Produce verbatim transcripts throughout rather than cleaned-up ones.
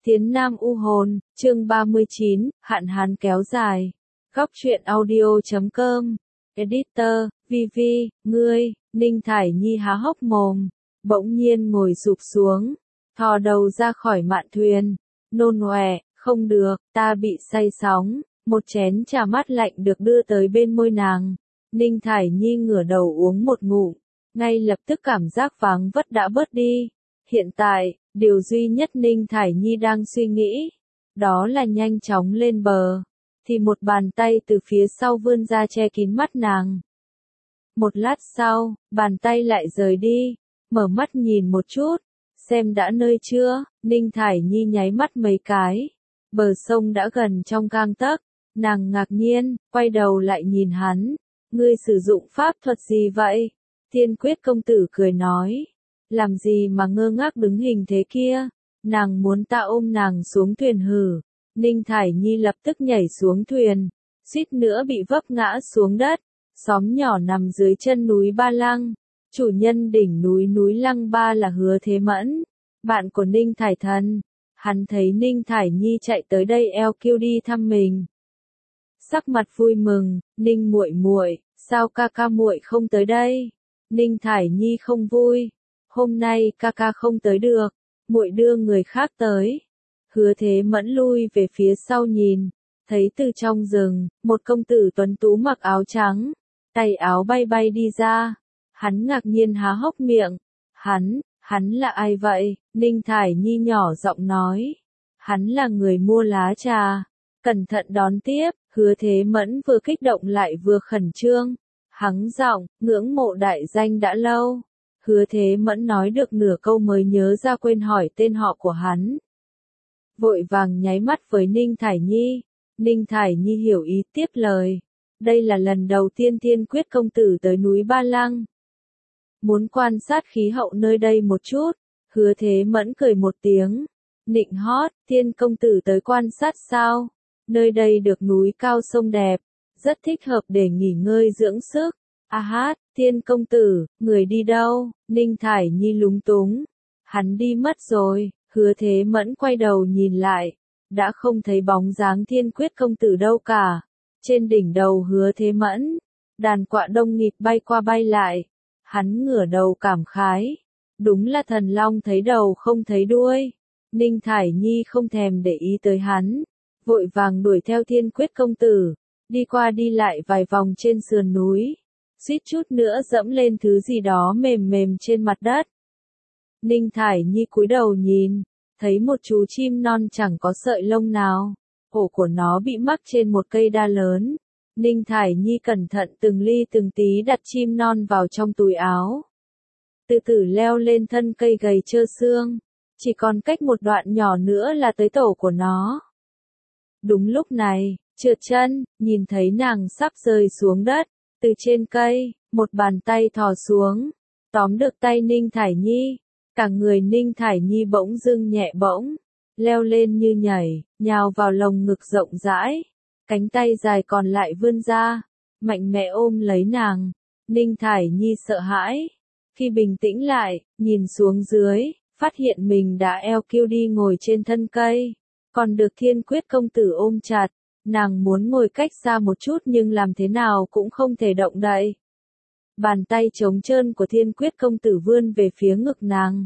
Tiến Nam U Hồn, chương ba mươi chín, hạn hán kéo dài. Góc truyện audio chấm com. Editor, vi vi, ngươi, Ninh Thải Nhi há hốc mồm, bỗng nhiên ngồi sụp xuống, thò đầu ra khỏi mạn thuyền, nôn ọe, không được, ta bị say sóng, một chén trà mát lạnh được đưa tới bên môi nàng. Ninh Thải Nhi ngửa đầu uống một ngụm, ngay lập tức cảm giác váng vất đã bớt đi. Hiện tại, điều duy nhất Ninh Thải Nhi đang suy nghĩ, đó là nhanh chóng lên bờ, thì một bàn tay từ phía sau vươn ra che kín mắt nàng. Một lát sau, bàn tay lại rời đi, mở mắt nhìn một chút, xem đã nơi chưa, Ninh Thải Nhi nháy mắt mấy cái, bờ sông đã gần trong gang tấc, nàng ngạc nhiên, quay đầu lại nhìn hắn, ngươi sử dụng pháp thuật gì vậy? Thiên Quyết công tử cười nói, làm gì mà ngơ ngác đứng hình thế kia, nàng muốn ta ôm nàng xuống thuyền hử. Ninh Thải Nhi lập tức nhảy xuống thuyền, suýt nữa bị vấp ngã xuống đất. Xóm nhỏ nằm dưới chân núi Ba Lăng, chủ nhân đỉnh núi núi Lăng Ba là Hứa Thế Mẫn, bạn của Ninh Thải Thần. Hắn thấy Ninh Thải Nhi chạy tới đây eo kêu đi thăm mình, sắc mặt vui mừng, Ninh muội muội, sao ca ca muội không tới đây? Ninh Thải Nhi không vui, hôm nay ca ca không tới được, muội đưa người khác tới. Hứa Thế Mẫn lui về phía sau nhìn, thấy từ trong rừng, một công tử tuấn tú mặc áo trắng, tay áo bay bay đi ra. Hắn ngạc nhiên há hốc miệng, hắn, hắn là ai vậy? Ninh Thải Nhi nhỏ giọng nói, hắn là người mua lá trà. Cẩn thận đón tiếp, Hứa Thế Mẫn vừa kích động lại vừa khẩn trương, hắng giọng, ngưỡng mộ đại danh đã lâu. Hứa Thế Mẫn nói được nửa câu mới nhớ ra quên hỏi tên họ của hắn. Vội vàng nháy mắt với Ninh Thải Nhi, Ninh Thải Nhi hiểu ý tiếp lời, đây là lần đầu tiên Thiên Quyết công tử tới núi Ba Lăng. Muốn quan sát khí hậu nơi đây một chút, Hứa Thế Mẫn cười một tiếng, nịnh hót, Thiên công tử tới quan sát sao? Nơi đây được núi cao sông đẹp, rất thích hợp để nghỉ ngơi dưỡng sức. A hát, Thiên công tử, người đi đâu? Ninh Thải Nhi lúng túng, hắn đi mất rồi. Hứa Thế Mẫn quay đầu nhìn lại, đã không thấy bóng dáng Thiên Quyết công tử đâu cả. Trên đỉnh đầu Hứa Thế Mẫn, đàn quạ đông nghịt bay qua bay lại. Hắn ngửa đầu cảm khái, đúng là thần long thấy đầu không thấy đuôi. Ninh Thải Nhi không thèm để ý tới hắn, vội vàng đuổi theo Thiên Quyết công tử, đi qua đi lại vài vòng trên sườn núi, suýt chút nữa dẫm lên thứ gì đó mềm mềm trên mặt đất. Ninh Thải Nhi cúi đầu nhìn, thấy một chú chim non chẳng có sợi lông nào, ổ của nó bị mắc trên một cây đa lớn. Ninh Thải Nhi cẩn thận từng ly từng tí đặt chim non vào trong túi áo, từ từ leo lên thân cây gầy trơ xương, chỉ còn cách một đoạn nhỏ nữa là tới tổ của nó. Đúng lúc này, trượt chân, nhìn thấy nàng sắp rơi xuống đất, từ trên cây, một bàn tay thò xuống, tóm được tay Ninh Thải Nhi. Cả người Ninh Thải Nhi bỗng dưng nhẹ bỗng, leo lên như nhảy, nhào vào lồng ngực rộng rãi, cánh tay dài còn lại vươn ra, mạnh mẽ ôm lấy nàng. Ninh Thải Nhi sợ hãi, khi bình tĩnh lại, nhìn xuống dưới, phát hiện mình đã eo kiêu đi ngồi trên thân cây, còn được Thiên Quyết công tử ôm chặt. Nàng muốn ngồi cách xa một chút nhưng làm thế nào cũng không thể động đậy. Bàn tay trống trơn của Thiên Quyết công tử vươn về phía ngực nàng.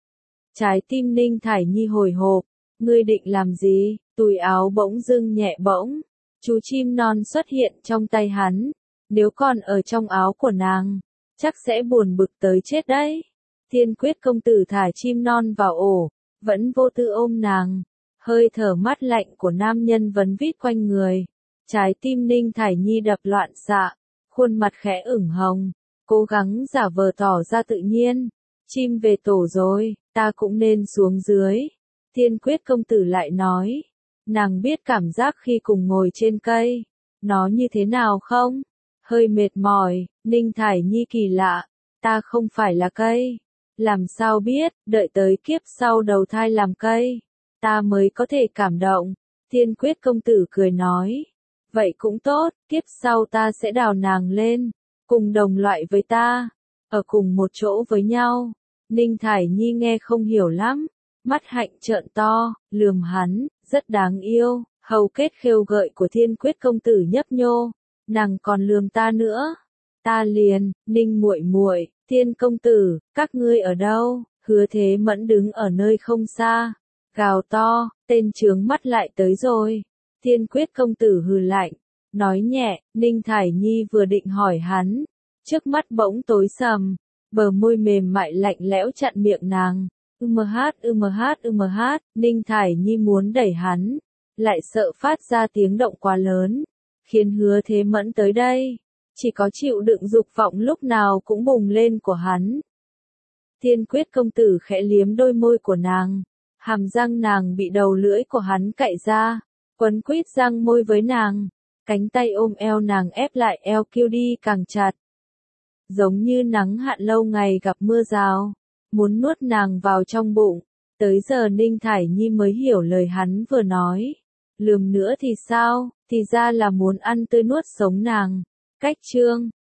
Trái tim Ninh Thải Nhi hồi hộp, ngươi định làm gì? Túi áo bỗng dưng nhẹ bỗng, chú chim non xuất hiện trong tay hắn, nếu còn ở trong áo của nàng, chắc sẽ buồn bực tới chết đấy. Thiên Quyết công tử thả chim non vào ổ, vẫn vô tư ôm nàng, hơi thở mát lạnh của nam nhân vấn vít quanh người. Trái tim Ninh Thải Nhi đập loạn xạ, khuôn mặt khẽ ửng hồng, cố gắng giả vờ tỏ ra tự nhiên. Chim về tổ rồi, ta cũng nên xuống dưới. Thiên Quyết công tử lại nói, nàng biết cảm giác khi cùng ngồi trên cây, nó như thế nào không? Hơi mệt mỏi. Ninh Thải Nhi kỳ lạ, ta không phải là cây. Làm sao biết, đợi tới kiếp sau đầu thai làm cây, ta mới có thể cảm động. Thiên Quyết công tử cười nói, vậy cũng tốt, kiếp sau ta sẽ đào nàng lên, cùng đồng loại với ta, ở cùng một chỗ với nhau. Ninh Thải Nhi nghe không hiểu lắm, mắt hạnh trợn to, lườm hắn, rất đáng yêu, hầu kết khêu gợi của Thiên Quyết công tử nhấp nhô, nàng còn lườm ta nữa. Ta liền, Ninh muội muội, Thiên công tử, các ngươi ở đâu? Hứa Thế Mẫn đứng ở nơi không xa, gào to, tên trướng mắt lại tới rồi. Thiên Quyết công tử hừ lạnh, nói nhẹ, Ninh Thải Nhi vừa định hỏi hắn, trước mắt bỗng tối sầm, bờ môi mềm mại lạnh lẽo chặn miệng nàng. Ừm hát ừm hát ừm hát, Ninh Thải Nhi muốn đẩy hắn, lại sợ phát ra tiếng động quá lớn, khiến Hứa Thế Mẫn tới đây, chỉ có chịu đựng dục vọng lúc nào cũng bùng lên của hắn. Thiên Quyết công tử khẽ liếm đôi môi của nàng, hàm răng nàng bị đầu lưỡi của hắn cạy ra, quấn quýt răng môi với nàng, cánh tay ôm eo nàng ép lại eo kêu đi càng chặt. Giống như nắng hạn lâu ngày gặp mưa rào, muốn nuốt nàng vào trong bụng. Tới giờ Ninh Thải Nhi mới hiểu lời hắn vừa nói. Lườm nữa thì sao, thì ra là muốn ăn tươi nuốt sống nàng. Cách chương